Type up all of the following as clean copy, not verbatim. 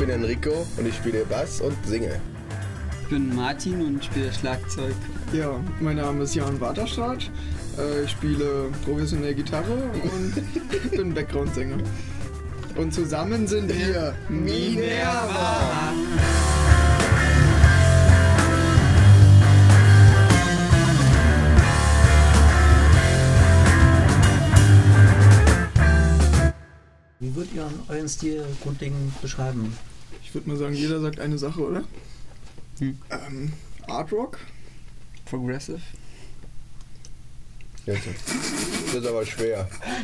bin Enrico und ich spiele Bass und singe. Ich bin Martin und spiele Schlagzeug. Ja, mein Name ist Jan Waterstadt. Ich spiele professionell Gitarre und bin Background-Sänger. Und zusammen sind wir Minerva! Wie würdet ihr euren Stil grundlegend beschreiben? Ich würde mal sagen, jeder sagt eine Sache, oder? Art Rock. Progressive. Jetzt. Das ist aber schwer.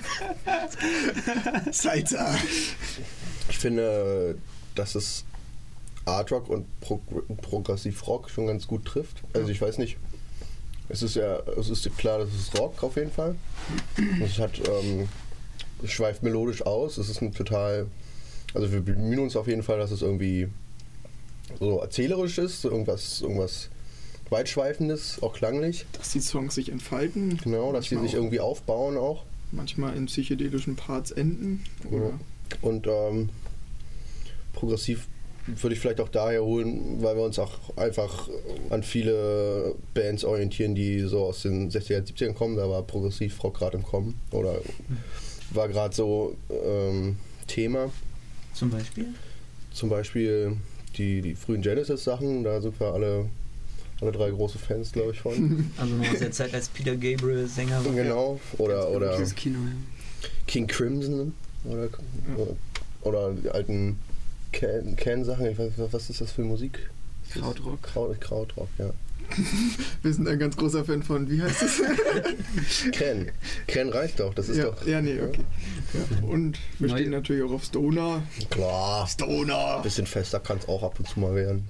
Salsa. Ich finde, dass es Art Rock und Progressiv Rock schon ganz gut trifft. Also ich weiß nicht, es ist klar, das ist Rock auf jeden Fall. Es hat, es schweift melodisch aus. Es ist also wir bemühen uns auf jeden Fall, dass es irgendwie so erzählerisch ist, irgendwas weitschweifendes, auch klanglich. Dass die Songs sich entfalten. Genau, dass die sich irgendwie aufbauen auch. Manchmal in psychedelischen Parts enden. Ja. Und progressiv würde ich vielleicht auch daher holen, weil wir uns auch einfach an viele Bands orientieren, die so aus den 60er, 70ern kommen. Da war Progressiv-Rock gerade im Kommen oder war gerade so Thema. Zum Beispiel? Zum Beispiel die frühen Genesis-Sachen, da sind wir alle drei große Fans, glaube ich, von. Also noch aus der Zeit, als Peter Gabriel Sänger war. Genau, oder Das Kino, ja. King Crimson oder die alten Can-Sachen. Ich weiß nicht, was ist das für Musik? Krautrock. Krautrock, ja. Wir sind ein ganz großer Fan von, wie heißt es? Can. Can reicht doch, das ist ja, doch... Ja, nee, okay. Ja. Und wir stehen natürlich auch auf Stoner. Klar. Stoner! Bisschen fester kann es auch ab und zu mal werden.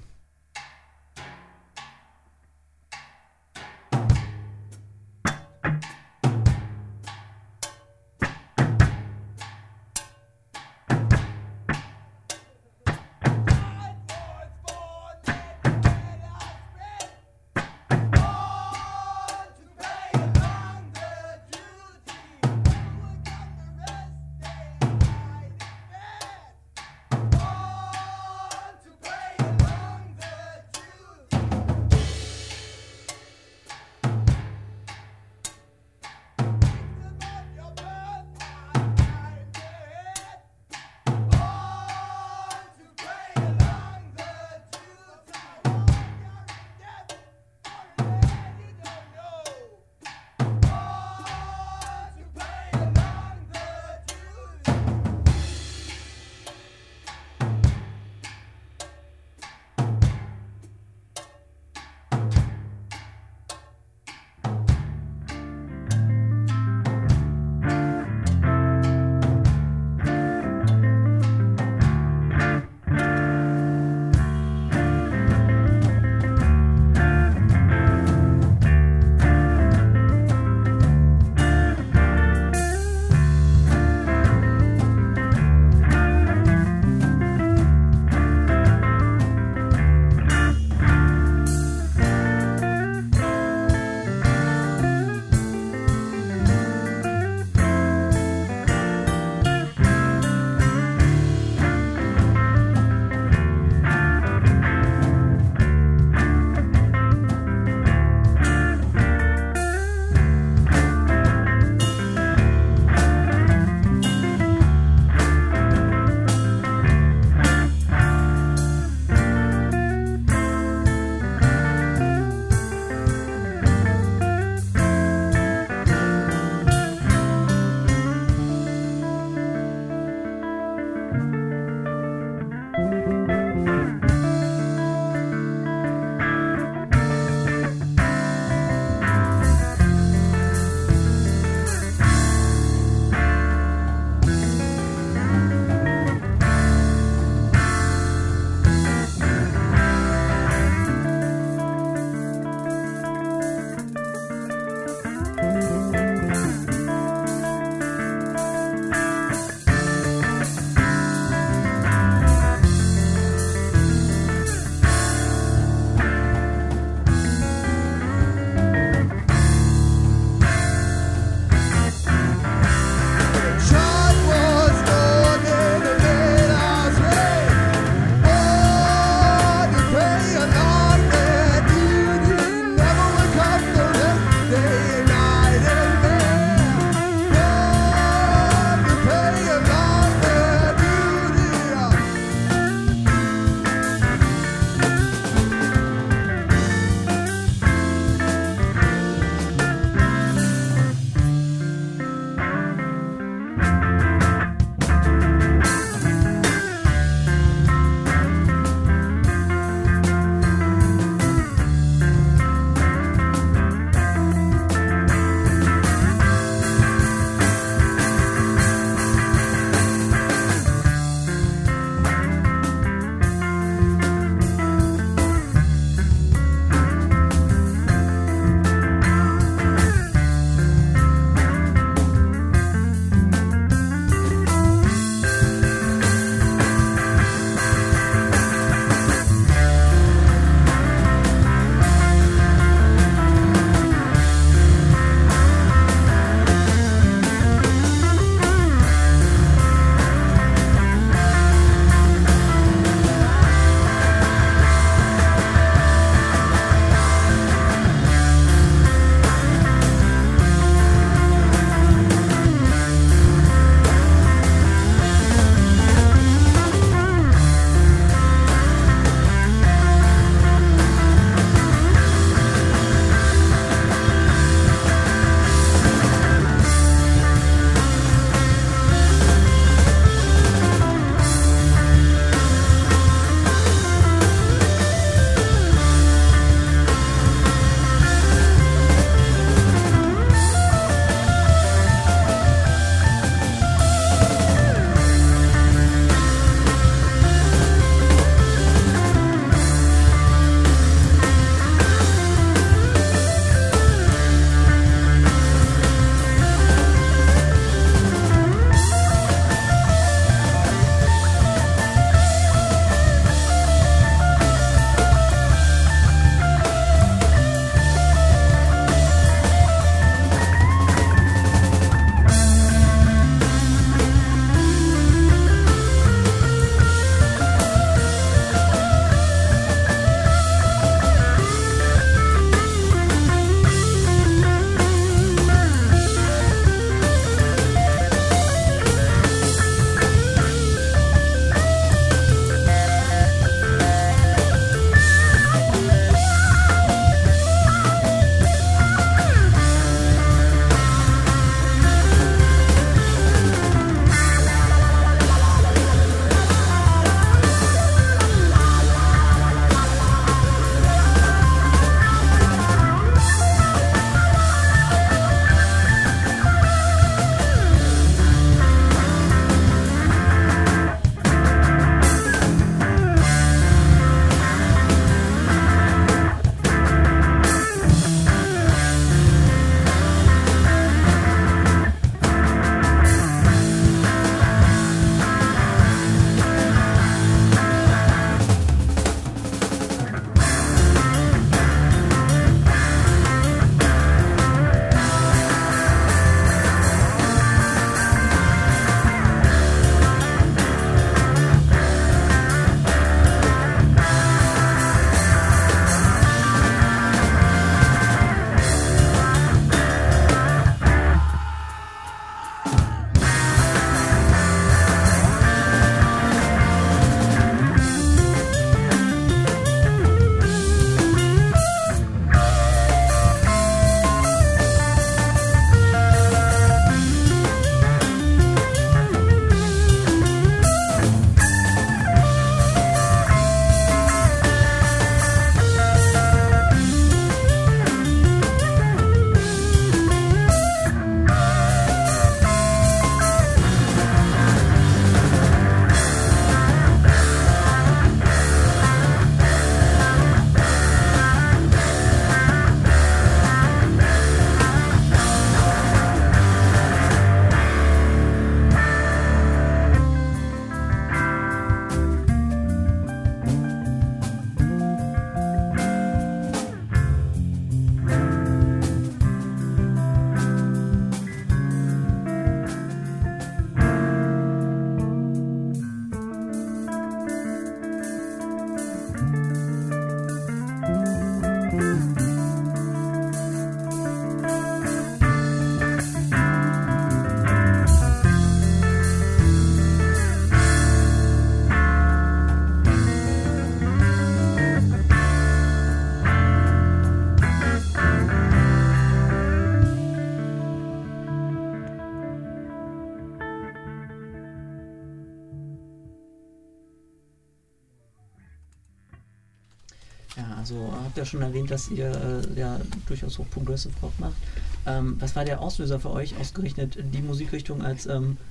Also habt ihr schon erwähnt, dass ihr ja durchaus auch Progressive Rock macht. Was war der Auslöser für euch, ausgerechnet die Musikrichtung als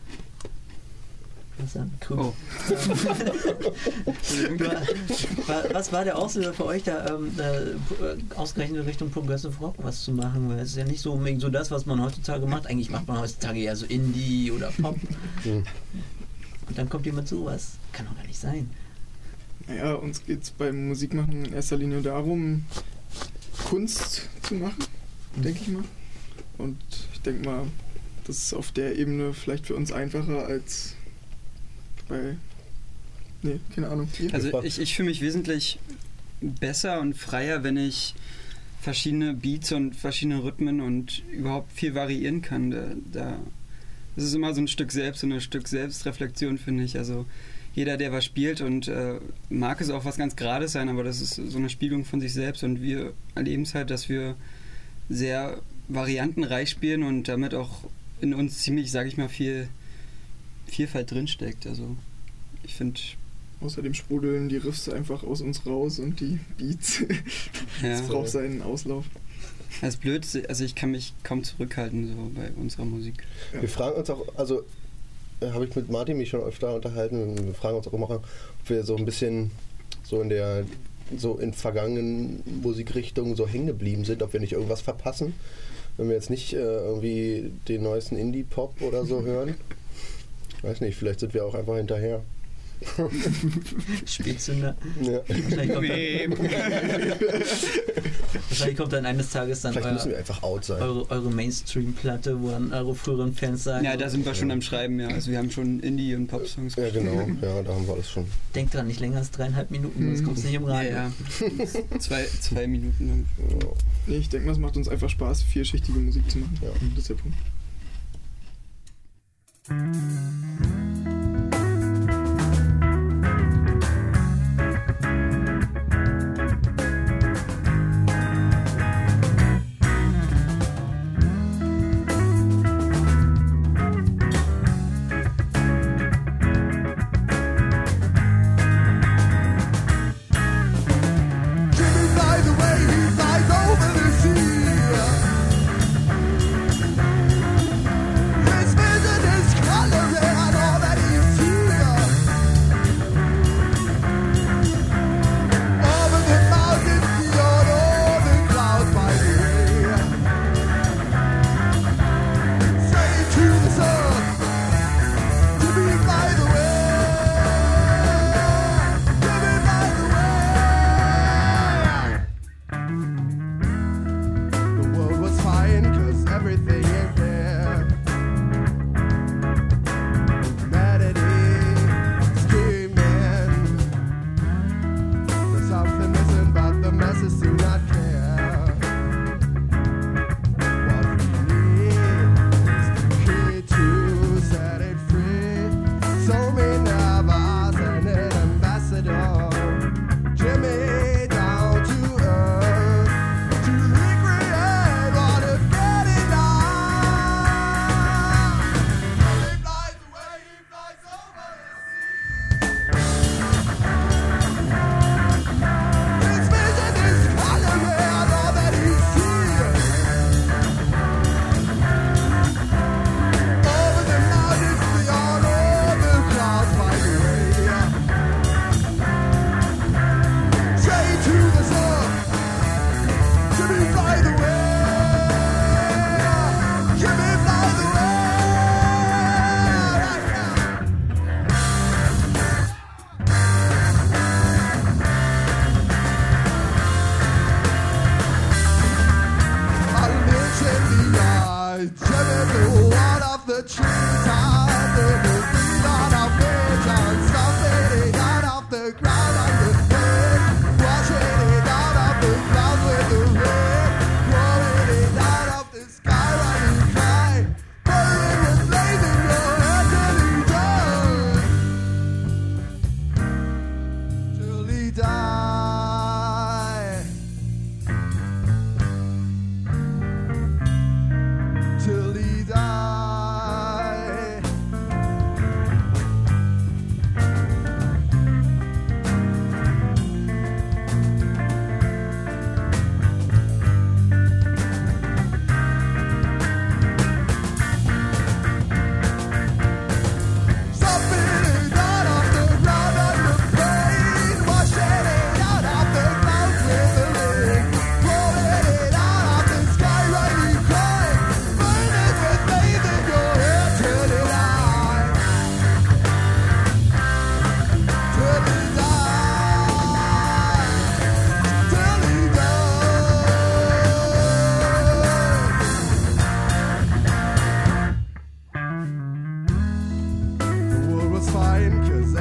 was war der Auslöser für euch, da ausgerechnet Richtung Progressive Rock was zu machen? Weil es ist ja nicht so unbedingt so das, was man heutzutage macht. Eigentlich macht man heutzutage eher so Indie oder Pop. Und dann kommt jemand zu sowas. Kann doch gar nicht sein. Naja, uns geht es beim Musikmachen in erster Linie darum, Kunst zu machen, denke ich mal. Und ich denke mal, das ist auf der Ebene vielleicht für uns einfacher als bei... Nee, keine Ahnung. Also ich fühle mich wesentlich besser und freier, wenn ich verschiedene Beats und verschiedene Rhythmen und überhaupt viel variieren kann. Das ist immer so ein Stück Selbstreflexion, finde ich. Also jeder, der was spielt und mag es auch was ganz Gerades sein, aber das ist so eine Spiegelung von sich selbst und wir erleben es halt, dass wir sehr variantenreich spielen und damit auch in uns ziemlich, sage ich mal, viel Vielfalt drinsteckt. Also ich finde... Außerdem sprudeln die Riffs einfach aus uns raus und die Beats. Das braucht seinen Auslauf. Das ist blöd, also ich kann mich kaum zurückhalten so bei unserer Musik. Ja. Wir fragen uns auch, also habe ich mit Martin mich schon öfter unterhalten und wir fragen uns auch immer, ob wir so ein bisschen so in vergangenen Musikrichtungen so hängen geblieben sind, ob wir nicht irgendwas verpassen, wenn wir jetzt nicht irgendwie den neuesten Indie-Pop oder so hören. Weiß nicht, vielleicht sind wir auch einfach hinterher. Spätzünder. Ja. Wahrscheinlich kommt dann eines Tages dann vielleicht müssen wir einfach out sein. Eure Mainstream-Platte, wo dann eure früheren Fans sagen... Ja, da sind wir schon am Schreiben, ja. Also wir haben schon Indie- und Pop-Songs geschrieben. Ja, genau. Ja, da haben wir alles schon. Denkt dran, nicht länger als 3,5 Minuten, sonst kommt es nicht im Radio. Ja. zwei Minuten lang. Ja. Nee, ich denke mal, es macht uns einfach Spaß, vielschichtige Musik zu machen. Ja. Das ist der Punkt.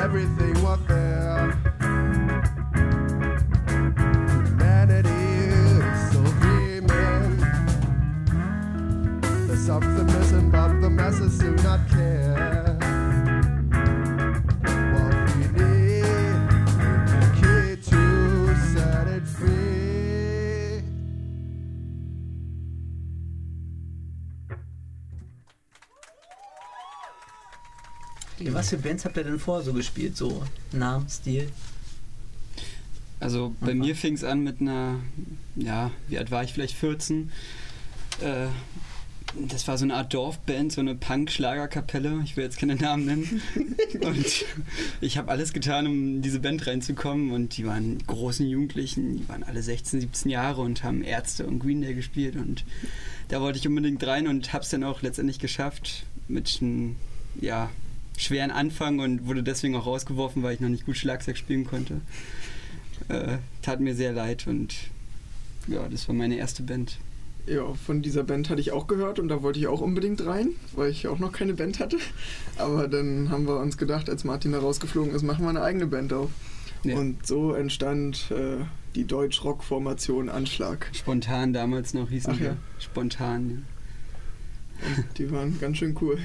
everything was there. Humanity is so vehement. There's something missing, but the masses do not care. What we need, the key to set it free. Was für Bands habt ihr denn vorher so gespielt? So Namen, Stil? Also bei mir fing es an mit einer, ja, wie alt war ich, vielleicht 14. Das war so eine Art Dorfband, so eine Punk-Schlagerkapelle, ich will jetzt keine Namen nennen. Und ich habe alles getan, um in diese Band reinzukommen. Und die waren großen Jugendlichen, die waren alle 16, 17 Jahre und haben Ärzte und Green Day gespielt. Und da wollte ich unbedingt rein und habe es dann auch letztendlich geschafft mit einem, ja, schweren Anfang und wurde deswegen auch rausgeworfen, weil ich noch nicht gut Schlagzeug spielen konnte. Tat mir sehr leid und ja, das war meine erste Band. Ja, von dieser Band hatte ich auch gehört und da wollte ich auch unbedingt rein, weil ich auch noch keine Band hatte. Aber dann haben wir uns gedacht, als Martin da rausgeflogen ist, machen wir eine eigene Band auf. Ja. Und so entstand die Deutsch-Rock-Formation Anschlag. Spontan damals noch hießen wir. Ja. Spontan, ja. Und die waren ganz schön cool.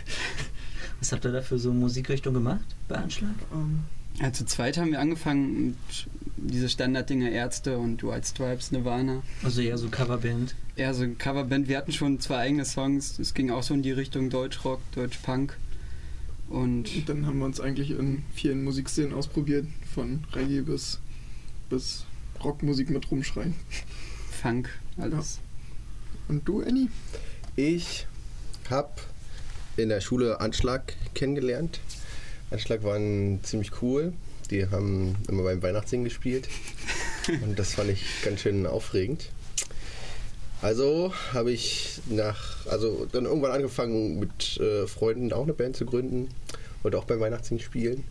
Was habt ihr da für so Musikrichtung gemacht bei Anschlag? Ja, zu zweit haben wir angefangen mit diese Standarddinger Ärzte und White Stripes, Nirvana. Also eher so Coverband? Eher so Coverband. Wir hatten schon 2 eigene Songs. Es ging auch so in die Richtung Deutschrock, Deutschpunk. Und dann haben wir uns eigentlich in vielen Musikszenen ausprobiert. Von Reggae bis Rockmusik mit Rumschreien. Funk, alles. Ja. Und du, Annie? Ich habe in der Schule Anschlag kennengelernt. Anschlag waren ziemlich cool. Die haben immer beim Weihnachtssingen gespielt. Und das fand ich ganz schön aufregend. Also habe ich dann irgendwann angefangen mit Freunden auch eine Band zu gründen und auch beim Weihnachtssingen spielen.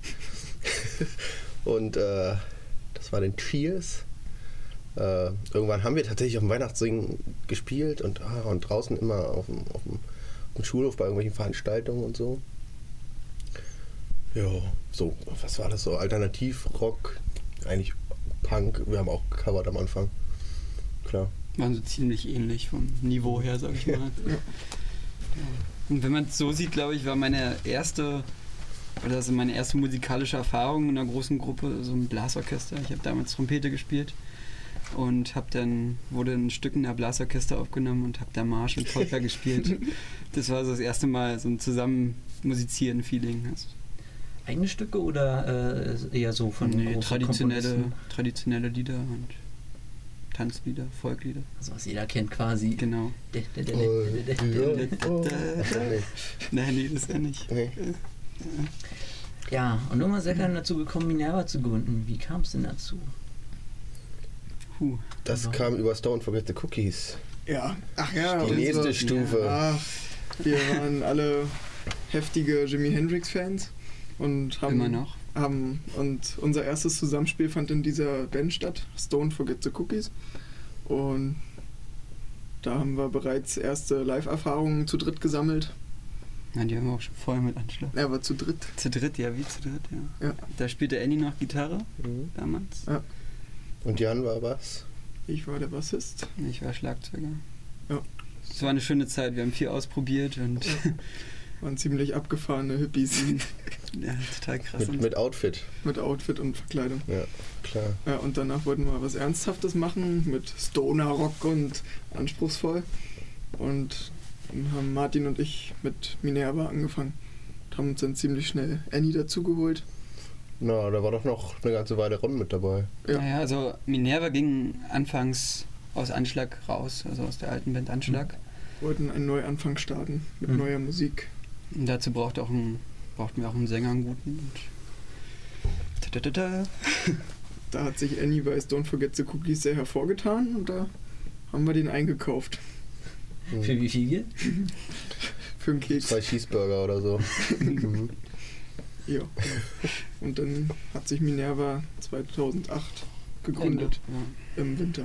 Und das war den Cheers. Irgendwann haben wir tatsächlich auf dem Weihnachtssingen gespielt und draußen immer auf dem Schulhof bei irgendwelchen Veranstaltungen und so. Ja, so, was war das so? Alternativrock, eigentlich Punk, wir haben auch gecovert am Anfang. Klar. Waren so ziemlich ähnlich vom Niveau her, sag ich mal. Ja. Und wenn man es so sieht, glaube ich, war meine erste musikalische Erfahrung in einer großen Gruppe, so ein Blasorchester. Ich habe damals Trompete gespielt und wurde ein Stück in der Blasorchester aufgenommen und habe da Marsch und Polka gespielt. Das war so das erste Mal so ein Zusammen-Musizieren-Feeling. Also eigene Stücke oder eher so von traditionelle Lieder und Tanzlieder, Volklieder. Also was jeder kennt quasi. Genau. Nein, nee, das ist ja nicht. Ja, und nun mal sehr gerne dazu gekommen, Minerva zu gründen. Wie kam es denn dazu? Das kam über Stone Forget the Cookies. Ja, ach ja. Die nächste Stufe. Ja. Wir waren alle heftige Jimi Hendrix-Fans und und unser erstes Zusammenspiel fand in dieser Band statt, Stone Forget the Cookies. Und da haben wir bereits erste Live-Erfahrungen zu dritt gesammelt. Ja, die haben wir auch schon vorher mit Anschlag. Ja, aber zu dritt. Zu dritt, ja. Ja. Da spielte Annie noch Gitarre damals. Ja. Und Jan war was? Ich war der Bassist. Ich war Schlagzeuger. Ja. Es war eine schöne Zeit, wir haben viel ausprobiert und waren ziemlich abgefahrene Hippies. Ja, total krass. Mit Outfit. Mit Outfit und Verkleidung. Ja, klar. Ja, und danach wollten wir was Ernsthaftes machen mit Stoner-Rock und anspruchsvoll. Und dann haben Martin und ich mit Minerva angefangen. Und haben uns dann ziemlich schnell Annie dazugeholt. Na, da war doch noch eine ganze Weile Ron mit dabei. Ja, naja, also Minerva ging anfangs aus Anschlag raus, also aus der alten Band Anschlag. Wollten einen Neuanfang starten mit neuer Musik. Und dazu brauchten wir auch einen Sänger, einen guten. Und da hat sich Annie bei Don't Forget the Cookies sehr hervorgetan und da haben wir den eingekauft. Für wie viel? Für einen Keks. 2 Cheeseburger oder so. Ja. Und dann hat sich Minerva 2008 gegründet. Ja. Im Winter.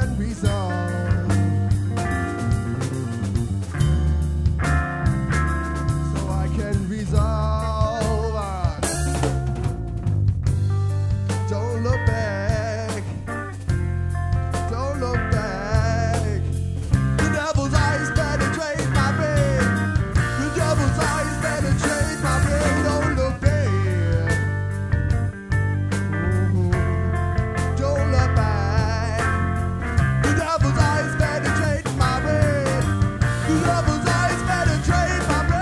can resolve. So I can resolve. Don't look back. Don't look back. The devil's eyes penetrate my brain. The devil's eyes penetrate my brain. Don't look back. Don't look back. The devil's eyes penetrate my brain. The devil's eyes penetrate my brain.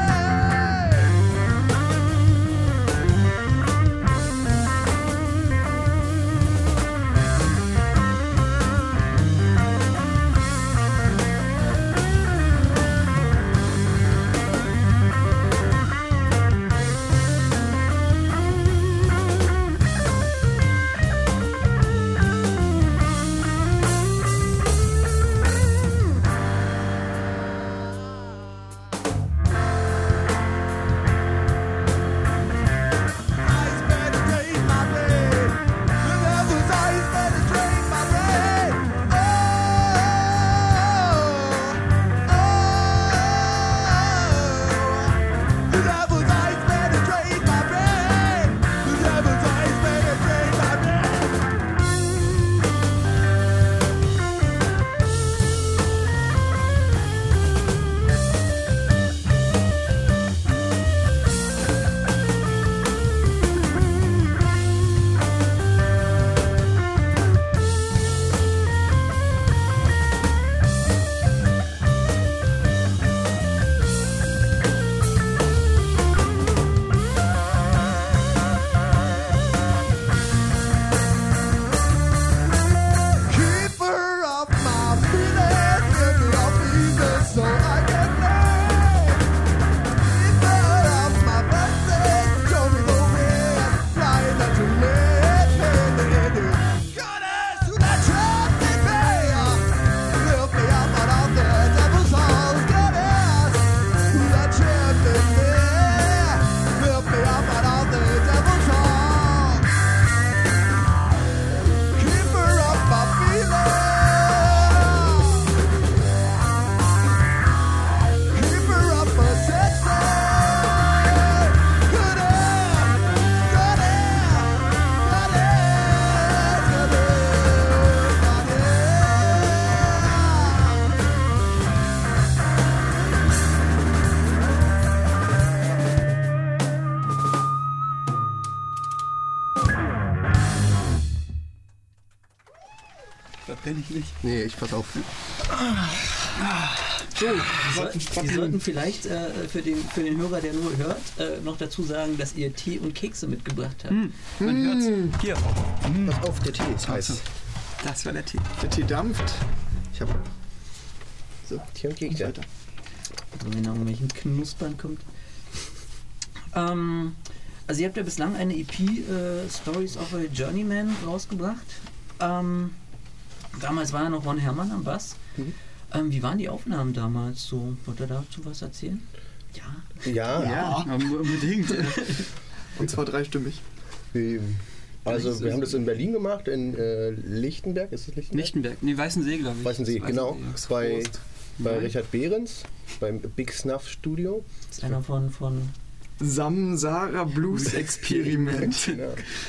Eyes penetrate my brain. The devil's eyes penetrate my brain. Oh, the devil's eyes penetrate my brain. The devil's eyes penetrate my brain. Keeper of my feelings, give me your pieces so I can play. Keeper of my blessings, show me the way, flying that you made me. Goddess, you that trapped me, lift me up out of the devil's halls. Goddess, you that trapped me, lift me up out of the devil's halls. Keeper of my feelings. Keeper of my senses. Da bin ich nicht. Nee, ich pass auf. So, wir sollten vielleicht für den Hörer, der nur hört, noch dazu sagen, dass ihr Tee und Kekse mitgebracht habt. Man hört's. Hier. Pass auf, der Tee ist heiß. Das war der Tee. Der Tee dampft. Ich hab so, Tee und Kekse. weiter. Wenn noch irgendwelchen Knuspern kommt. Also ihr habt ja bislang eine EP Stories of a Journeyman rausgebracht. Damals war ja noch Ron Herrmann am Bass. Wie waren die Aufnahmen damals? So, wollt ihr dazu was erzählen? Ja. Ja, Unbedingt. Und zwar dreistimmig. also wir haben das in Berlin gemacht, in Lichtenberg, ist es Lichtenberg? Lichtenberg, nee, Weißensee, glaube ich. Weißensee, genau. ja. Bei Richard Behrens, beim Big Snuff Studio. Das ist einer von Samsara Blues Experiment. Genau.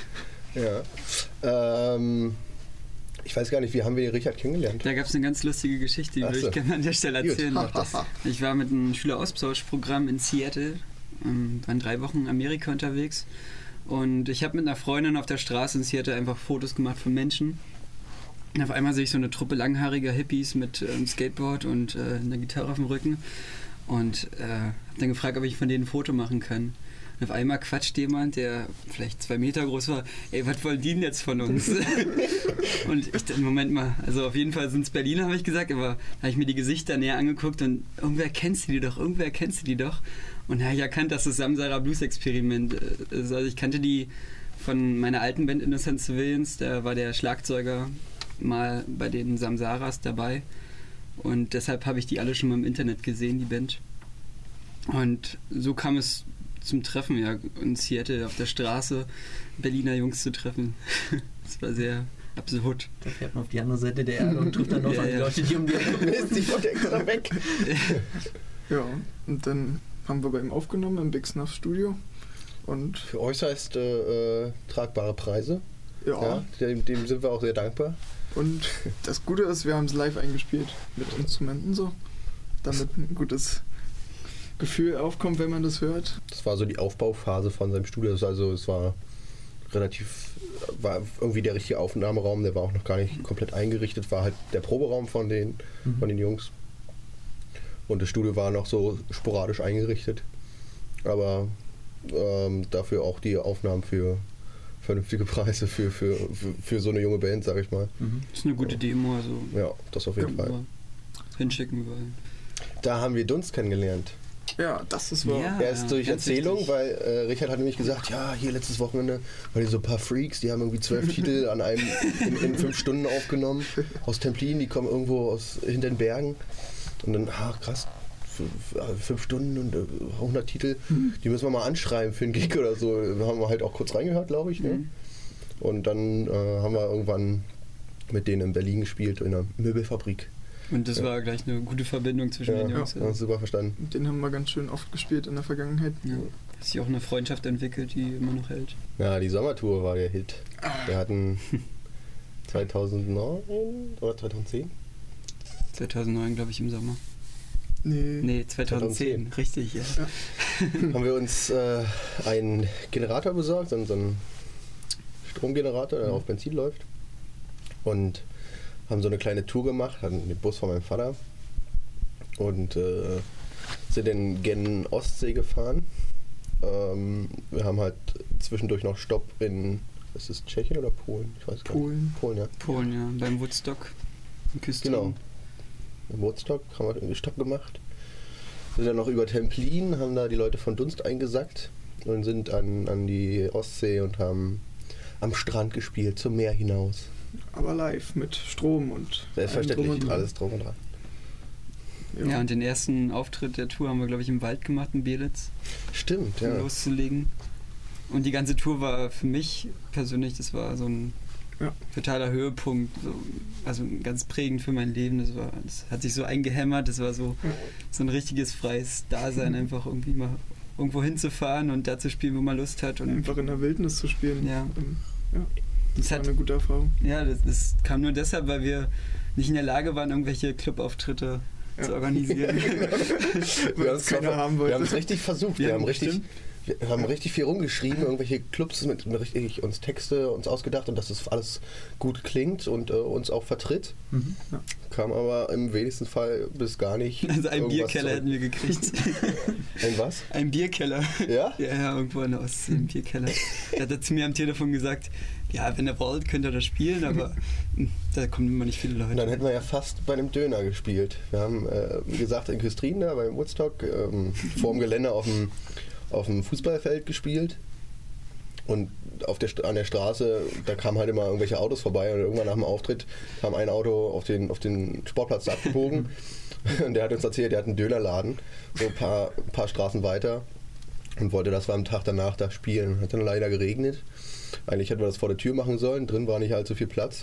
Ja. Ich weiß gar nicht, wie haben wir Richard kennengelernt? Da gab es eine ganz lustige Geschichte, die Ach würde so. ich gerne an der Stelle erzählen. Gut. Ich war mit einem Schüleraustauschprogramm in Seattle, waren 3 Wochen in Amerika unterwegs und ich habe mit einer Freundin auf der Straße in Seattle einfach Fotos gemacht von Menschen. Und auf einmal sehe ich so eine Truppe langhaariger Hippies mit Skateboard und einer Gitarre auf dem Rücken und habe dann gefragt, ob ich von denen ein Foto machen kann. Und auf einmal quatscht jemand, der vielleicht 2 Meter groß war, ey, was wollen die denn jetzt von uns? Und ich dachte, Moment mal, also auf jeden Fall sind es Berliner, habe ich gesagt, aber da habe ich mir die Gesichter näher angeguckt und irgendwer kennst du die doch. Und da habe ich erkannt, dass das Samsara Blues Experiment ist. Also ich kannte die von meiner alten Band Innocent Civilians, da war der Schlagzeuger mal bei den Samsaras dabei und deshalb habe ich die alle schon mal im Internet gesehen, die Band. Und so kam es zum Treffen, ja, in Seattle auf der Straße Berliner Jungs zu treffen. Das war sehr absurd. Da fährt man auf die andere Seite der Erde und trifft dann noch Ja, an die ja. Leute, die um die Ecke Mist, ich wollte extra weg. Ja, und dann haben wir bei ihm aufgenommen im Big Snuff Studio. Und Für euch heißt tragbare Preise. ja, Dem sind wir auch sehr dankbar. und das Gute ist, wir haben es live eingespielt mit Instrumenten so, damit ein gutes Gefühl aufkommt, wenn man das hört. Das war so die Aufbauphase von seinem Studio. Also es war irgendwie der richtige Aufnahmeraum, der war auch noch gar nicht komplett eingerichtet, war halt der Proberaum von den Jungs. Und das Studio war noch so sporadisch eingerichtet. Aber dafür auch die Aufnahmen für vernünftige Preise für so eine junge Band, sag ich mal. Das ist eine gute Demo, also Ja, das auf jeden Fall. hinschicken überall. Da haben wir Dunst kennengelernt. Ja, das ist wahr. Ja. Erst durch ganz Erzählung, richtig. weil Richard hat nämlich gesagt, ja, hier letztes Wochenende waren hier so ein paar Freaks, die haben irgendwie 12 Titel an einem in 5 Stunden aufgenommen, aus Templin, die kommen irgendwo aus hinter den Bergen. Und dann, krass, 5 Stunden und 100 Titel, die müssen wir mal anschreiben für einen Gig oder so. Da haben wir halt auch kurz reingehört, glaube ich. Ne? Und dann haben wir irgendwann mit denen in Berlin gespielt, in einer Möbelfabrik. Und das war gleich eine gute Verbindung zwischen den Jungs. Ja, super verstanden. Und den haben wir ganz schön oft gespielt in der Vergangenheit. Ja. Hat sich auch eine Freundschaft entwickelt, die immer noch hält. Ja, die Sommertour war der Hit. Wir hatten 2009 oder 2010? 2009, glaube ich, im Sommer. Nee. Nee, 2010, richtig, ja. Haben wir uns einen Generator besorgt, so einen Stromgenerator, der auf Benzin läuft. Und haben so eine kleine Tour gemacht, hatten den Bus von meinem Vater und sind in Gen Ostsee gefahren. Wir haben halt zwischendurch noch Stopp in, ist es Tschechien oder Polen? Ich weiß gar nicht. Polen, ja. Polen, ja, beim Woodstock. In Küste. Genau. In Woodstock haben wir irgendwie Stopp gemacht. Sind dann noch über Templin, haben da die Leute von Dunst eingesackt und sind an die Ostsee und haben am Strand gespielt, zum Meer hinaus. Aber live mit Strom und Selbstverständlich, allem drum und dran. alles drum und dran. Ja, und den ersten Auftritt der Tour haben wir, glaube ich, im Wald gemacht, in Belitz, Stimmt, um ja. loszulegen. Und die ganze Tour war für mich persönlich, das war so ein totaler Höhepunkt, so, also ganz prägend für mein Leben. Das hat sich so eingehämmert, das war so ein richtiges freies Dasein, einfach irgendwie mal irgendwo hinzufahren und da zu spielen, wo man Lust hat. Und Einfach in der Wildnis zu spielen. Ja. Das war eine gute Erfahrung. Ja, das kam nur deshalb, weil wir nicht in der Lage waren, irgendwelche Clubauftritte zu organisieren. Wir keiner haben wollte. haben es richtig versucht. Ja, Wir haben stimmt. richtig viel rumgeschrieben, irgendwelche Clubs mit richtig uns Texte uns ausgedacht und dass das alles gut klingt und uns auch vertritt. Ja. Kam aber im wenigsten Fall bis gar nicht. Also einen irgendwas Bierkeller zurück. hätten wir gekriegt. Ein was? Ein Bierkeller. Ja? Ja, irgendwo in der Ostsee, im Bierkeller. Da hat er zu mir am Telefon gesagt, ja, wenn ihr wollt, könnt ihr das spielen, aber da kommen immer nicht viele Leute. Und dann hätten wir ja fast bei einem Döner gespielt. Wir haben, wie gesagt, in Küstrin da beim Woodstock vor dem Gelände auf dem Fußballfeld gespielt. Und an der Straße, da kamen halt immer irgendwelche Autos vorbei und irgendwann nach dem Auftritt kam ein Auto auf den Sportplatz abgebogen und der hat uns erzählt, der hat einen Dönerladen, so ein paar Straßen weiter und wollte, dass wir am Tag danach da spielen. Hat dann leider geregnet. Eigentlich hätten wir das vor der Tür machen sollen, drin war nicht allzu viel Platz.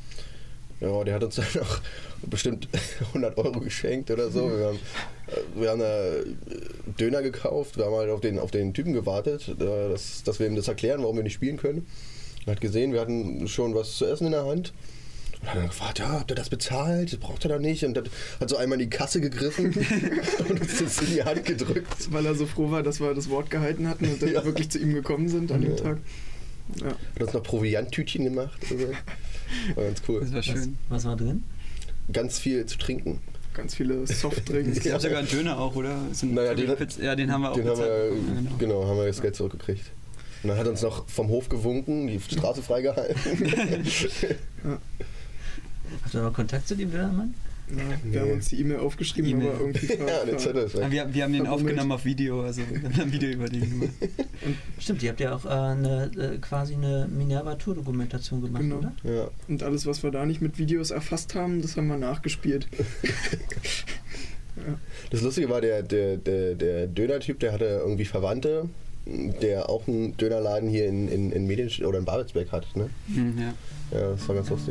Ja, der hat uns dann auch bestimmt 100 € geschenkt oder so. Wir haben Döner gekauft, wir haben halt auf den Typen gewartet, dass wir ihm das erklären, warum wir nicht spielen können. Er hat gesehen, wir hatten schon was zu essen in der Hand. Und hat dann gefragt, ja, habt ihr das bezahlt? Das braucht er doch nicht. Und hat so einmal in die Kasse gegriffen und uns das in die Hand gedrückt. Weil er so froh war, dass wir das Wort gehalten hatten und dann Ja. wirklich zu ihm gekommen sind an dem Tag. Ja. Hat uns noch Provianttütchen gemacht. Also. War ganz cool. Das war schön. Was war drin? Ganz viel zu trinken. Ganz viele Softdrinks. Es gab sogar einen Döner auch, oder? Naja, den haben wir auch Den haben wir, bezahlt. genau, haben wir das Geld zurückgekriegt. Und dann hat uns noch vom Hof gewunken, die Straße freigehalten. Habt ihr noch Kontakt zu dem Dönermann? Ja, wir haben uns die E-Mail aufgeschrieben, E-Mail. aber irgendwie Ja, der Zettel ist Aber weg. wir haben den Verbummelt. aufgenommen auf Video, also wir haben ein Video über den gemacht. Stimmt, ihr habt ja auch quasi eine Minerva-Tour-Dokumentation gemacht, Genau. oder? Ja. Und alles, was wir da nicht mit Videos erfasst haben, das haben wir nachgespielt. Das Lustige war, der Döner-Typ, der hatte irgendwie Verwandte der auch einen Dönerladen hier in Medien oder in Babelsberg hat, ne? Ja. Ja, das war ganz lustig.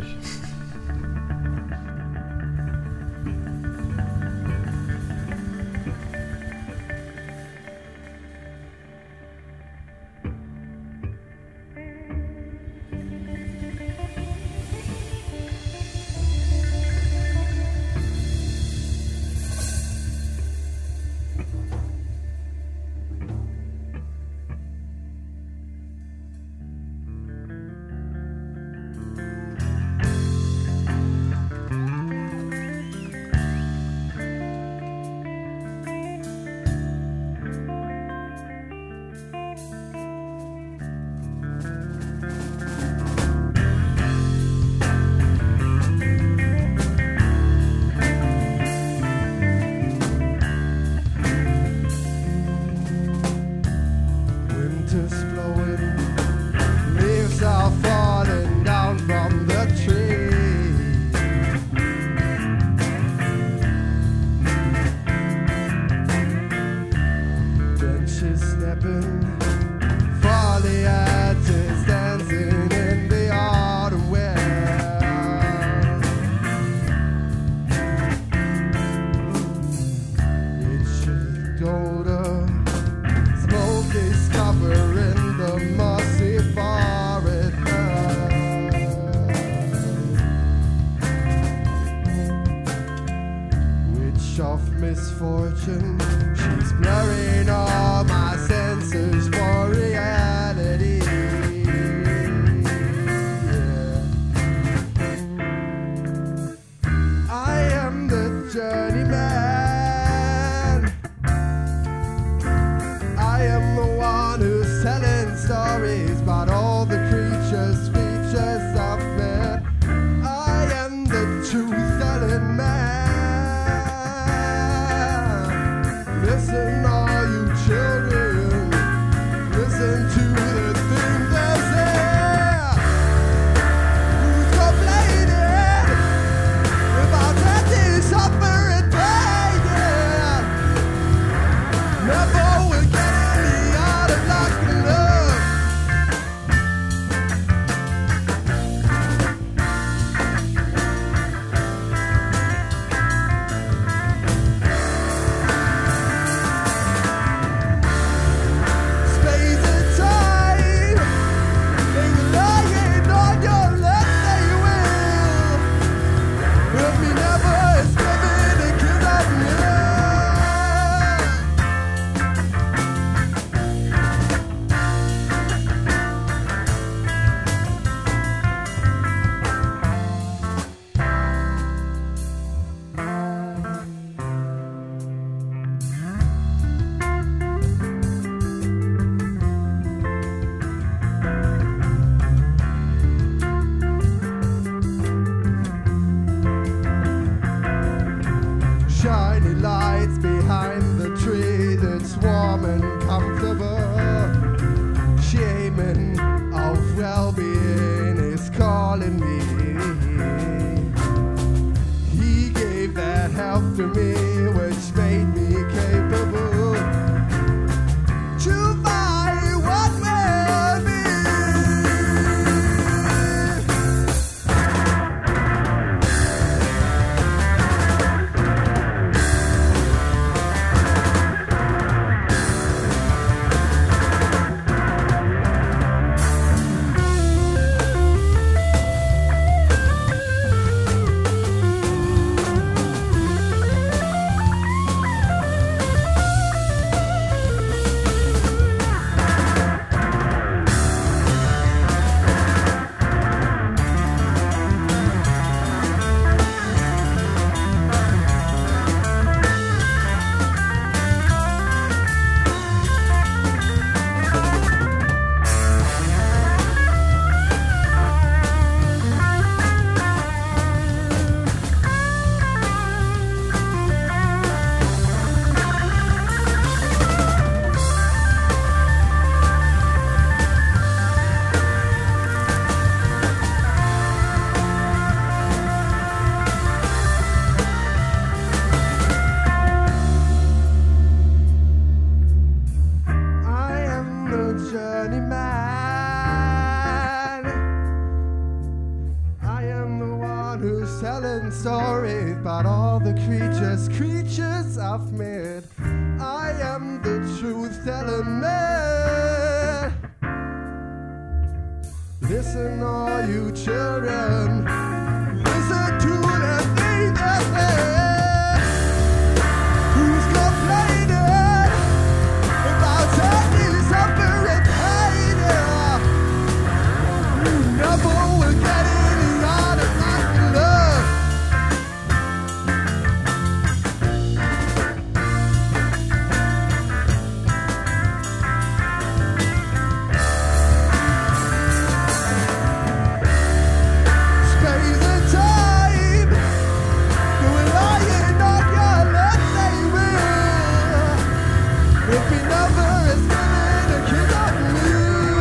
Winter's blowing, leaves are falling down from the tree. Benches snapping, foliages dancing in the autumn wind. It's older. Smoke is covering the mossy forest. Witch of misfortune, she's blurring all my senses for reality. Yeah. I am the journeyman. I am the one who's telling stories about all the creatures, features of man. I am the truth-telling man. Listen, all you children, listen to the things they say. Who's complaining about empty suffering pain? Never will get any out of luck and love. Space and time, they lying on your lips, they will. But me never is given a kiss of love. Shiny lights behind the tree that's warm and comfortable. Shaman of well-being is calling me. He gave that help to me, which made me capable to find what will be. worry about all the creatures I've made. I am the truth telling man. Listen, all you children, listen to the thing they say. Who's complaining about taking suffering pain? You never will get any out of my love. Space and time, you're lying on your left, they will. If he never is living a kid of you.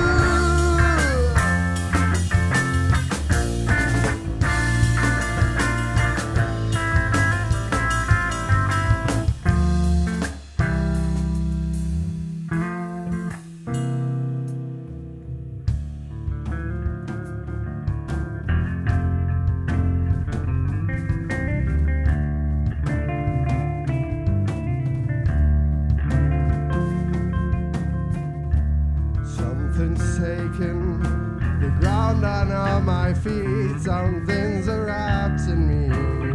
Something's taken the ground under my feet. Something's wrapped in me.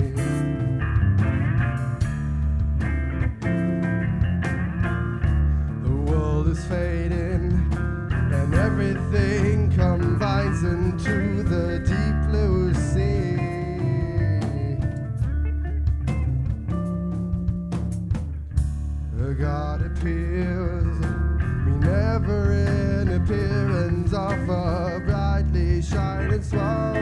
The world is fading, and everything combines into the deep blue sea. God appears, me never in appearance of a brightly shining star.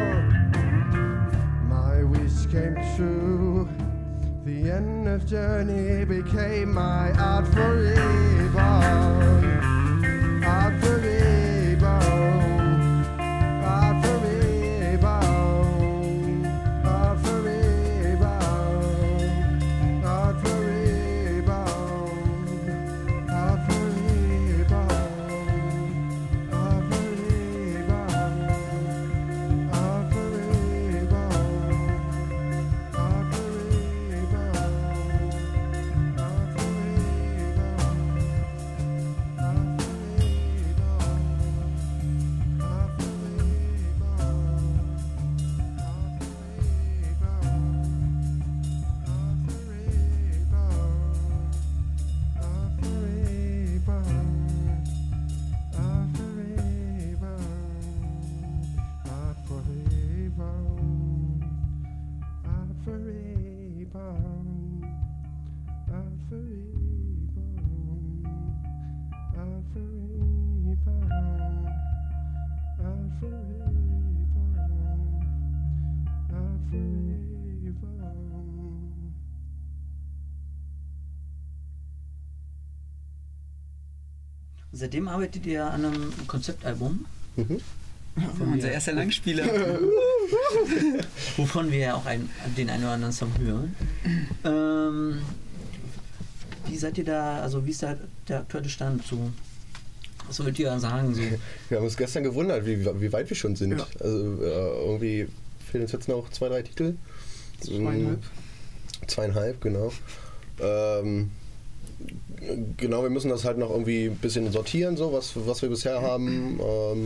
My wish came true. The end of journey became my art forever. Art forever. Art forever. Art forever. Art forever. Art forever. Art forever. Art forever. Art Seitdem arbeitet ihr an einem Konzeptalbum. Unser erster Langspieler. Wovon wir ja auch den einen oder anderen Song hören. Wie seid ihr da, also wie ist da der aktuelle Stand zu? Was wollt ihr sagen? So? Wir haben uns gestern gewundert, wie weit wir schon sind. Ja. Also irgendwie fehlen uns jetzt noch 2, 3 Titel. 2,5. 2,5, genau. Genau, wir müssen das halt noch irgendwie ein bisschen sortieren, so was wir bisher haben.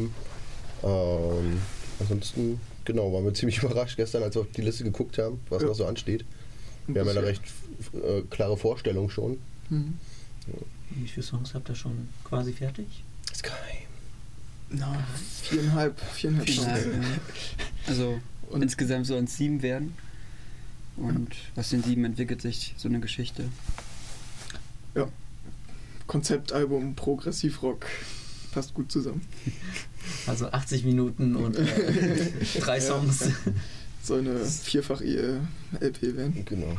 Ansonsten, genau, waren wir ziemlich überrascht gestern, als wir auf die Liste geguckt haben, was noch so ansteht. Wir haben ja eine recht klare Vorstellung schon. Mhm. Wie viele Songs habt ihr schon quasi fertig? Ist geheim. Na, 4,5 Stunden. Also insgesamt sollen es 7 werden. Und aus den 7 entwickelt sich so eine Geschichte. Ja. Konzeptalbum, Progressivrock. Passt gut zusammen. Also 80 Minuten und 3 Songs. So eine Vierfach-LP werden. Genau.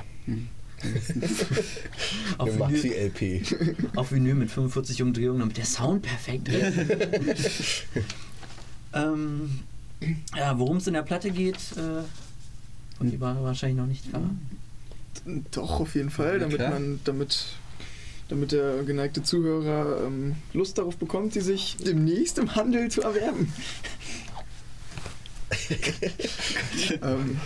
Auf Eine Maxi-LP. Auf Vinyl mit 45 Umdrehungen, damit der Sound perfekt ist. Ja, worum es in der Platte geht, und die war wahrscheinlich noch nicht klar. Doch, auf jeden Fall, damit der geneigte Zuhörer Lust darauf bekommt, sie sich demnächst im Handel zu erwerben.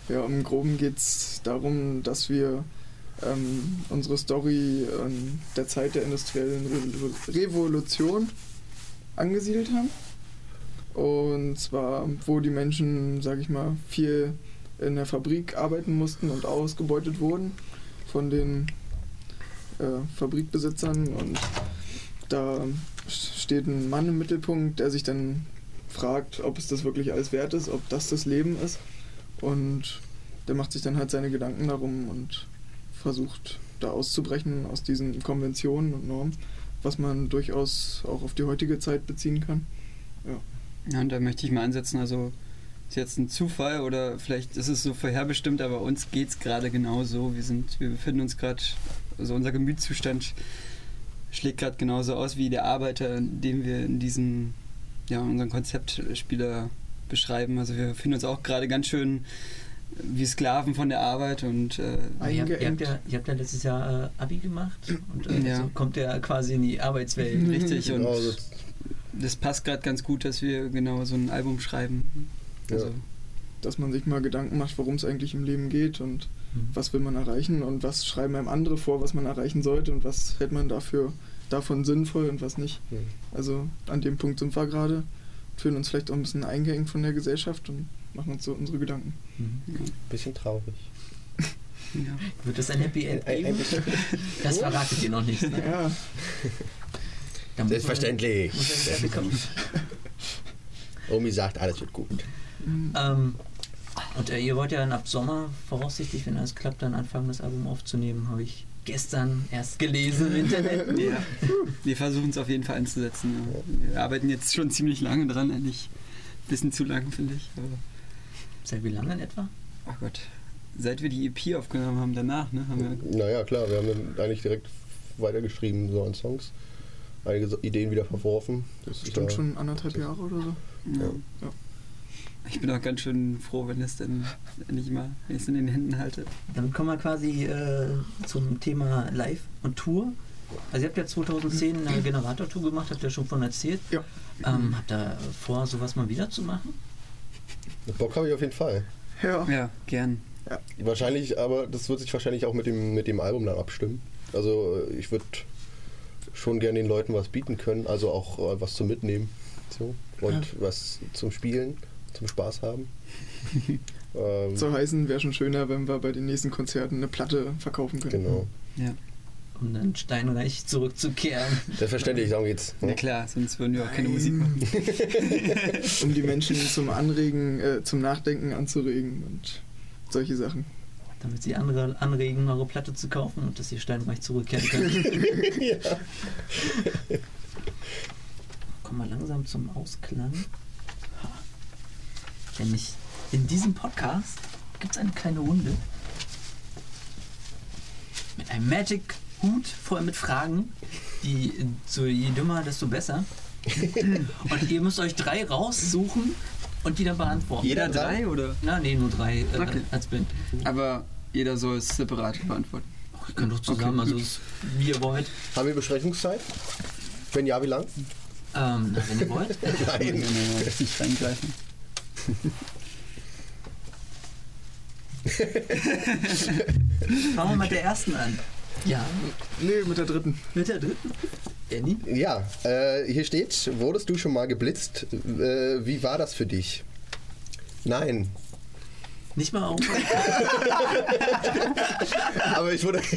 Ja, im Groben geht es darum, dass wir unsere Story an der Zeit der industriellen Revolution angesiedelt haben. Und zwar, wo die Menschen, sag ich mal, viel in der Fabrik arbeiten mussten und ausgebeutet wurden von den Fabrikbesitzern. Und da steht ein Mann im Mittelpunkt, der sich dann fragt, ob es das wirklich alles wert ist, ob das Leben ist. Und der macht sich dann halt seine Gedanken darum und versucht da auszubrechen aus diesen Konventionen und Normen, was man durchaus auch auf die heutige Zeit beziehen kann. Ja, und da möchte ich mal ansetzen, also ist jetzt ein Zufall oder vielleicht ist es so vorherbestimmt, aber uns geht es gerade genauso. Wir befinden uns gerade, also unser Gemütszustand schlägt gerade genauso aus wie der Arbeiter, den wir in diesen, ja, unseren Konzeptspieler beschreiben. Also wir fühlen uns auch gerade ganz schön wie Sklaven von der Arbeit und ihr habt ja letztes Jahr Abi gemacht und ja. so kommt ja quasi in die Arbeitswelt. Richtig, und Genau, das passt gerade ganz gut, dass wir genau so ein Album schreiben. Also, dass man sich mal Gedanken macht, worum es eigentlich im Leben geht und was will man erreichen und was schreiben einem andere vor, was man erreichen sollte und was hält man davon sinnvoll und was nicht. Also an dem Punkt sind wir gerade, fühlen uns vielleicht auch ein bisschen eingeengt von der Gesellschaft und machen uns so unsere Gedanken. Bisschen traurig. ja. Wird das ein Happy End geben? Das verratet ihr noch nicht. Ne? Ja, Selbstverständlich. Muss er bekommen. Omi sagt, alles wird gut. Und ihr wollt ja dann ab Sommer voraussichtlich, wenn alles klappt, dann anfangen, das Album aufzunehmen, habe ich gestern erst gelesen im Internet. Ja. Wir versuchen es auf jeden Fall einzusetzen. Ja. Wir arbeiten jetzt schon ziemlich lange dran, eigentlich ein bisschen zu lang, finde ich. Aber Seit wie lange in etwa? ach Gott, seit wir die EP aufgenommen haben, danach, ne, haben wir... Naja, klar, wir haben dann eigentlich direkt weitergeschrieben, so an Songs. Einige Ideen wieder verworfen. Das bestimmt schon 1,5 Jahre oder so. Ja. Ich bin auch ganz schön froh, wenn es dann endlich mal, wenn ich es in den Händen halte. Damit kommen wir quasi zum Thema Live und Tour. Also ihr habt ja 2010 eine Generator-Tour gemacht, habt ihr schon von erzählt. Ja. Habt ihr vor, sowas mal wieder zu machen? Bock habe ich auf jeden Fall. Ja, gern. Wahrscheinlich, aber das wird sich wahrscheinlich auch mit dem Album dann abstimmen. Also ich würde schon gerne den Leuten was bieten können, also auch was zum Mitnehmen. So. Und was zum Spielen, zum Spaß haben. So heißen, wäre schon schöner, wenn wir bei den nächsten Konzerten eine Platte verkaufen können. Genau. Ja. Um dann steinreich zurückzukehren. Selbstverständlich, darum geht's. Na klar, sonst würden wir auch keine Musik machen. Um die Menschen zum Nachdenken anzuregen und solche Sachen. Damit sie andere anregen, eure Platte zu kaufen und dass ihr steinreich zurückkehren könnt. Ja. Kommen wir langsam zum Ausklang. Nämlich in diesem Podcast gibt es eine kleine Runde mit einem Magic-Hut voll mit Fragen, die so je dümmer, desto besser. Und ihr müsst euch 3 raussuchen und die dann beantworten. Jeder 3 oder? Na, nee, nur 3 Okay. als Band. Aber jeder soll es separat beantworten. Ich kann doch zusammen, Okay, also es, wie ihr wollt. Haben wir Besprechungszeit? Wenn ja, wie lang? Wenn ihr wollt. Nein. Nicht reingreifen. Fangen wir mit der ersten an. Ja, Nee, mit der dritten. mit der dritten. Annie? Ja, hier steht, wurdest du schon mal geblitzt? Wie war das für dich? Nein. Nicht mal auf. Aber ich wurde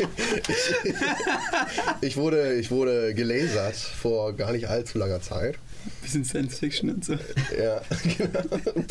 ich wurde gelasert vor gar nicht allzu langer Zeit. Bisschen Science Fiction und so. Ja, genau.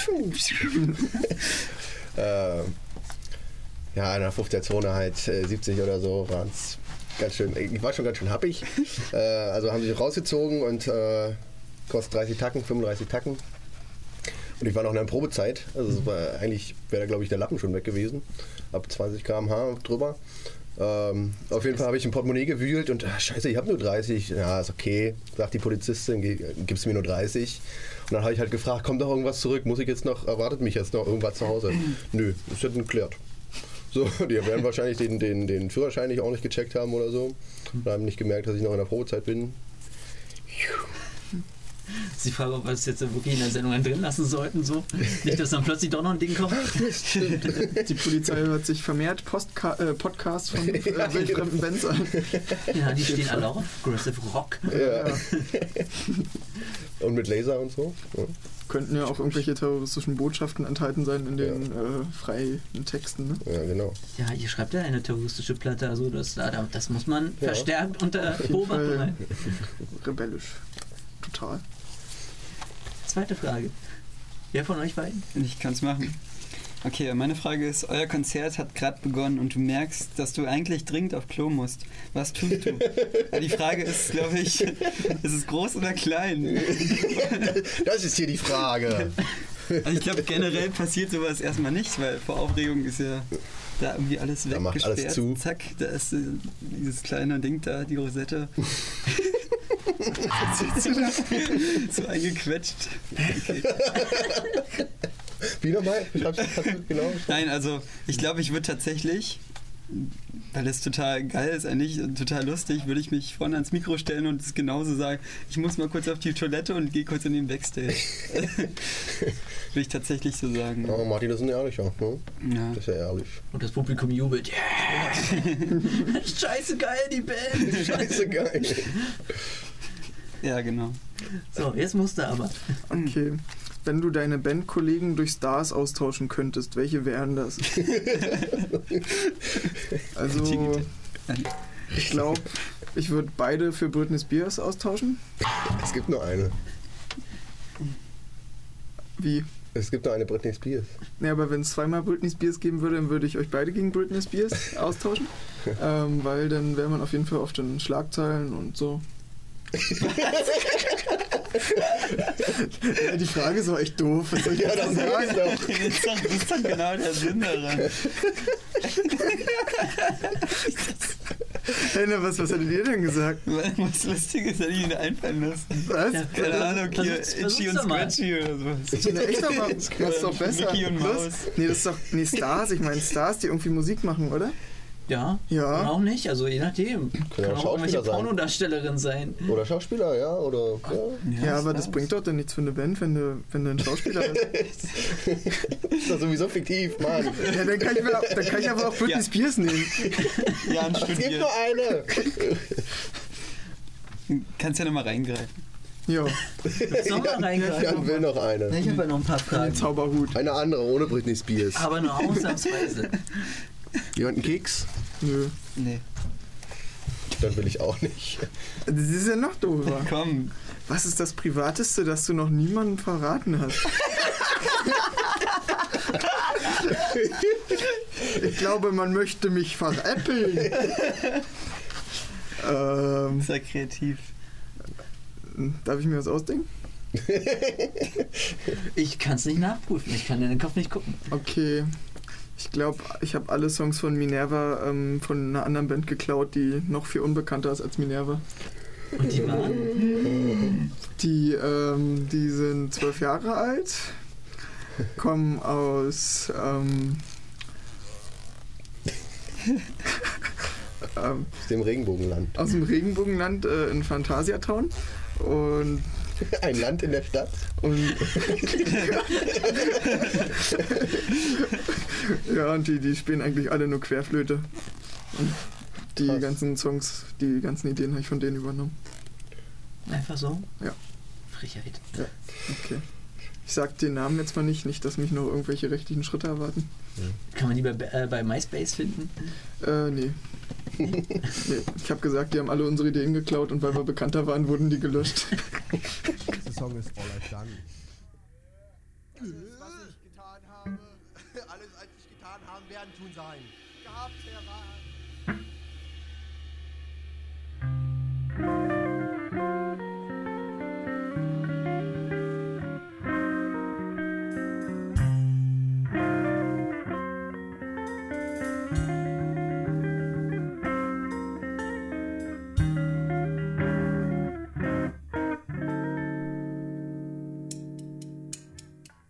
Ja, in der 15er Zone halt 70 oder so waren es ganz schön. Ich war schon ganz schön happig. Also haben sie rausgezogen und kostet 30 Tacken, 35 Tacken. Und ich war noch in der Probezeit. Also es war, eigentlich wäre da, glaube ich, der Lappen schon weg gewesen. Ab 20 km/h drüber. Auf jeden Fall habe ich im Portemonnaie gewühlt und scheiße, ich habe nur 30. Ja, ist okay, sagt die Polizistin, gibst mir nur 30. Und dann habe ich halt gefragt, kommt doch irgendwas zurück? Erwartet mich jetzt noch irgendwas zu Hause? Nö, ist jetzt geklärt. So, die werden wahrscheinlich den Führerschein nicht auch nicht gecheckt haben oder so. Und haben nicht gemerkt, dass ich noch in der Probezeit bin. Ist die Frage, ob wir es jetzt wirklich in der Sendung dann drin lassen sollten, so. Nicht, dass dann plötzlich doch noch ein Ding kommt. Die Polizei hört sich vermehrt Podcasts von wildfremden Bands an. Ja, die stehen alle auf. Aggressive Rock. Ja. Und mit Laser und so. Ja. Könnten ja auch irgendwelche terroristischen Botschaften enthalten sein in den freien Texten. Ne? Ja, genau. Ja, ihr schreibt ja eine terroristische Platte, also das muss man verstärkt unter Beobachtung halten. Rebellisch. Total. Zweite Frage. Wer von euch beiden? Ich kann es machen. Okay, meine Frage ist, euer Konzert hat gerade begonnen und du merkst, dass du eigentlich dringend auf Klo musst. Was tust du? Die Frage ist, glaube ich, ist es groß oder klein? Das ist hier die Frage. Also ich glaube, generell passiert sowas erstmal nicht, weil vor Aufregung ist ja da irgendwie alles Da macht weggesperrt. alles zu. Zack, da ist dieses kleine Ding da, die Rosette. So eingequetscht. Okay. Wie nochmal? Genau. Nein, also ich glaube, ich würde tatsächlich, weil das total geil ist eigentlich und total lustig, würde ich mich vorne ans Mikro stellen und es genauso sagen, ich muss mal kurz auf die Toilette und gehe kurz in den Backstage. Würde ich tatsächlich so sagen. Ja, Martin, das ist ein ehrlicher. Ne? Ja. Das ist ja ehrlich. Und das Publikum jubelt. Yeah. Scheiße geil, die Band. Scheiße geil. Ja, genau. So, jetzt musst du aber. Okay. Wenn du deine Bandkollegen durch Stars austauschen könntest, welche wären das? Also, ich glaube, ich würde beide für Britney Spears austauschen. Es gibt nur eine. Wie? Es gibt nur eine Britney Spears. Ja, aber wenn es zweimal Britney Spears geben würde, dann würde ich euch beide gegen Britney Spears austauschen. Weil dann wäre man auf jeden Fall auf den Schlagzeilen und so. Ja, die Frage ist auch echt doof. Was soll ich Ja, dazu das sagen? Das ist doch genau der Sinn daran. Hey, na, was hattet ihr denn gesagt? Was Lustiges hätte ich Ihnen einfallen lassen. Was? Ja. Keine Ahnung, hier Versuch's Itchy und doch mal. Scratchy oder sowas. Ja, echt aber, das ist doch besser. Mickey und Was? Maus. Nee, das ist doch Stars. Ich meine Stars, die irgendwie Musik machen, oder? Ja. Ja. Und auch nicht, also je nachdem. Können Kann auch auch irgendwelche Schauspieler sein. Pornodarstellerin sein. Oder Schauspieler, ja. Oder. Ja. Ja, aber das bringt doch dann nichts für eine Band, wenn du ein Schauspieler bist. Ist doch sowieso fiktiv, Mann. Ja, dann kann ich aber auch Britney Ja. Spears nehmen. Ja, ein Es gibt Studier. nur eine. Kannst ja nochmal reingreifen. Ja, Willst du noch mal reingreifen? Jan will noch eine. Ich habe ja noch ein paar den Fragen. Zauberhut. Eine andere, ohne Britney Spears. Aber nur ausnahmsweise. Jemand einen Keks? Nö. Nee. Dann will ich auch nicht. Das ist ja noch doofer. Komm. Was ist das Privateste, das du noch niemandem verraten hast? Ich glaube, man möchte mich veräppeln. Sehr kreativ. Darf ich mir was ausdenken? Ich kann es nicht nachprüfen. Ich kann in den Kopf nicht gucken. Okay. Ich glaube, ich habe alle Songs von Minerva von einer anderen Band geklaut, die noch viel unbekannter ist als Minerva. Und die waren? Die sind 12 Jahre alt, kommen aus Dem Regenbogenland. aus dem Regenbogenland in Phantasiatown und Ein Land in der Stadt. ja, und die spielen eigentlich alle nur Querflöte. Und die Krass. ganzen Songs, die ganzen Ideen habe ich von denen übernommen. Einfach so? Ja. Frechheit. Okay. Ich sag den Namen jetzt mal nicht, dass mich noch irgendwelche rechtlichen Schritte erwarten. Kann man die bei MySpace finden? Nee. Nee. Ich habe gesagt, die haben alle unsere Ideen geklaut und weil wir bekannter waren, wurden die gelöscht. Dieser Song ist All I've Done. Was ich getan habe, alles als ich getan haben, werden tun sein. Gehabt, Herr Rat.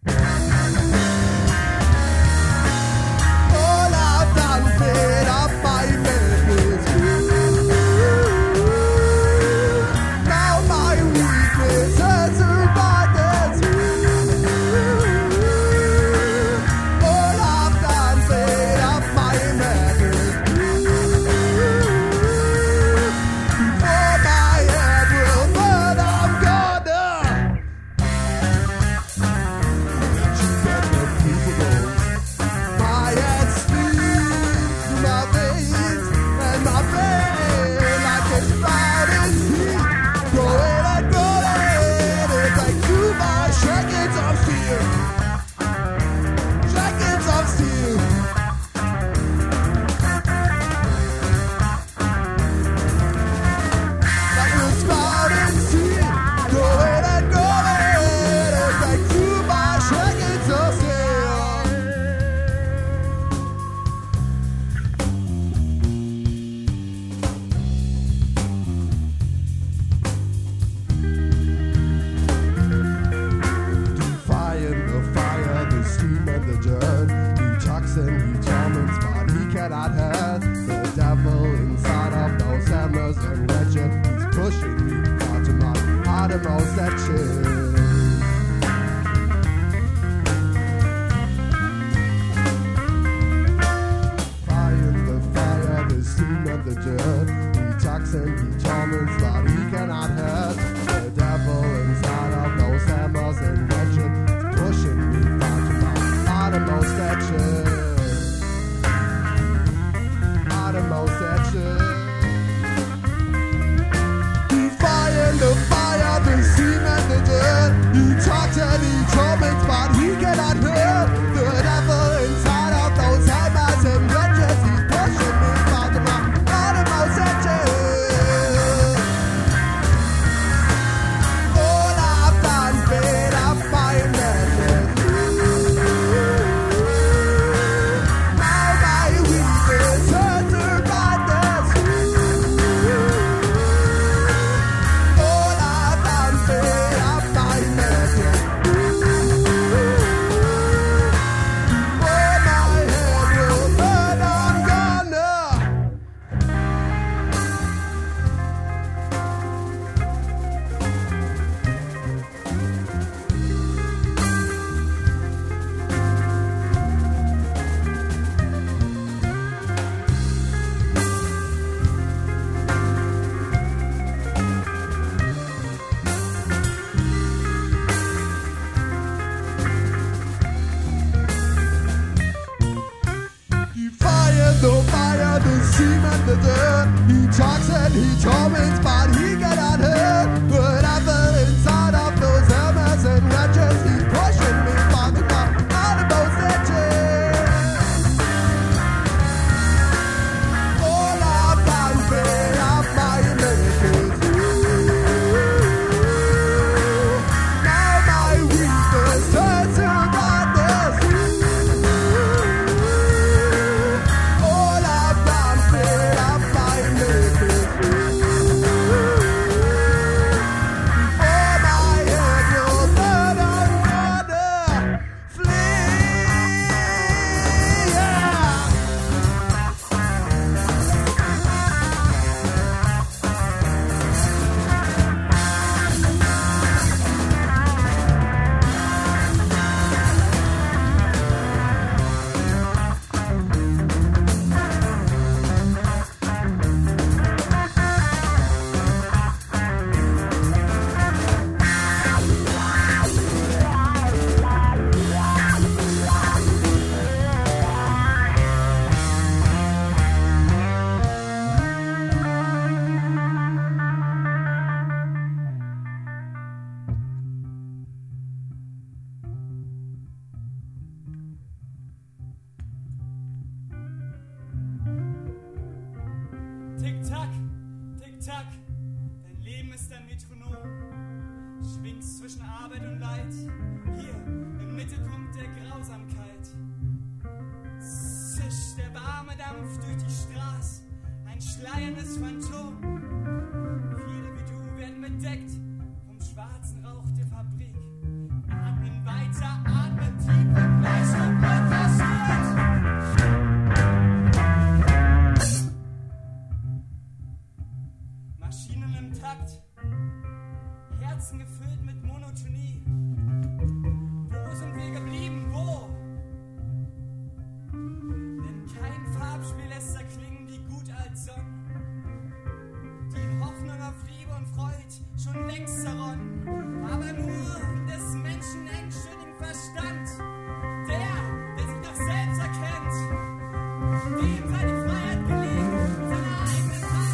All I've done, paid up my cannot hurt. The devil inside of those hammers and wretched, he's pushing me down to my uttermost edges. The dirt, he tucks and he torments, but he cannot hurt. The devil inside of those hammers and wretched, is pushing me down to my uttermost edges. Uttermost edges. He's firing the fire, the steam and the dirt. He talks and he torments, but he cannot hurt. The devil inside of those hammers and wretches, he's pushing me down to my uttermost edges. All I've done, made up my madness. Now my weakness turns to madness. All I've done, made up my madness. Oh, my head will burn, I'm gonna. He fired the fire, the steam and the dirt. He talks and he torments, but he cannot hurt. Whatever inside of those hammers and wretches, he's pushing me farther down out of those edges. All I've done, paid up my limits. Now my weakness turns to madness. All I've done, paid up my limits. Oh, my head will burn, I'm gonna flee. Yeah. Tick-Tack, Tick-Tack, dein Leben ist ein Metronom. Schwingst zwischen Arbeit und Leid, hier im Mittelpunkt der Grausamkeit. Zischt der warme Dampf durch die Straße, ein schleierndes Phantom. Viele wie du werden bedeckt vom schwarzen Rauch der Fabrik. Atmen weiter, atmen tief und Gleichschritt wird verstört. Maschinen im Takt, Herzen gefüllt mit Monotonie. Wo sind wir geblieben? Wo? Denn kein Farbspiel lässt erklingen wie gut als Sonn. Die Hoffnung auf Liebe und Freud schon längst zerronnen. Aber nur des Menschen engstündigen Verstand. Der sich doch selbst erkennt. Dem sei die Freiheit gelegen in seiner eigenen Hand.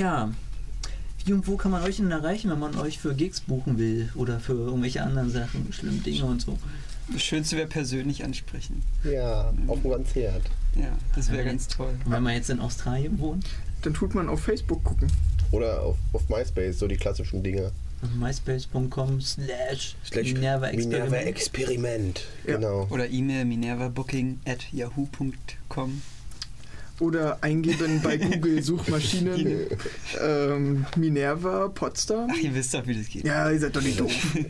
Tja, wie und wo kann man euch denn erreichen, wenn man euch für Gigs buchen will oder für irgendwelche anderen Sachen, schlimme Dinge und so? Das Schönste wäre persönlich ansprechen. Ja, auf dem Konzert. Ja, das wäre ganz toll. Und wenn man jetzt in Australien wohnt? Dann tut man auf Facebook gucken. Oder auf MySpace, so die klassischen Dinge. myspace.com/Minerva-Experiment. Minerva-Experiment. Ja. Genau. Oder E-Mail minervabooking@yahoo.com. Oder eingeben bei Google Suchmaschinen Minerva Potsdam. Ach, ihr wisst doch, wie das geht. Ja, ihr seid doch nicht doof.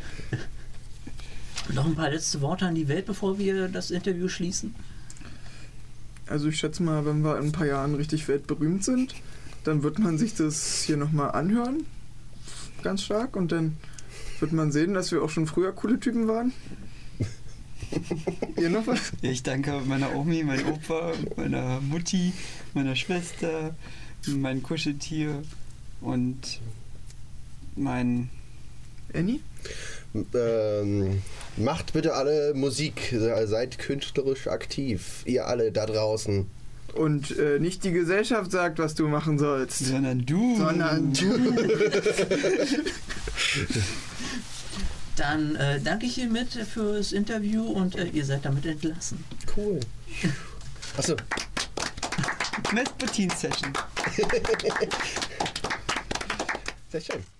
Noch ein paar letzte Worte an die Welt, bevor wir das Interview schließen. Also ich schätze mal, wenn wir in ein paar Jahren richtig weltberühmt sind, dann wird man sich das hier nochmal anhören. Ganz stark. Und dann wird man sehen, dass wir auch schon früher coole Typen waren. Ihr noch was? Ja, ich danke meiner Omi, meinem Opa, meiner Mutti, meiner Schwester, mein Kuscheltier und mein... Annie? Macht bitte alle Musik, seid künstlerisch aktiv, ihr alle da draußen. Und nicht die Gesellschaft sagt, was du machen sollst. Sondern du. Dann danke ich hiermit fürs Interview und ihr seid damit entlassen. Cool. Achso. Vespertin-Session. Sehr schön.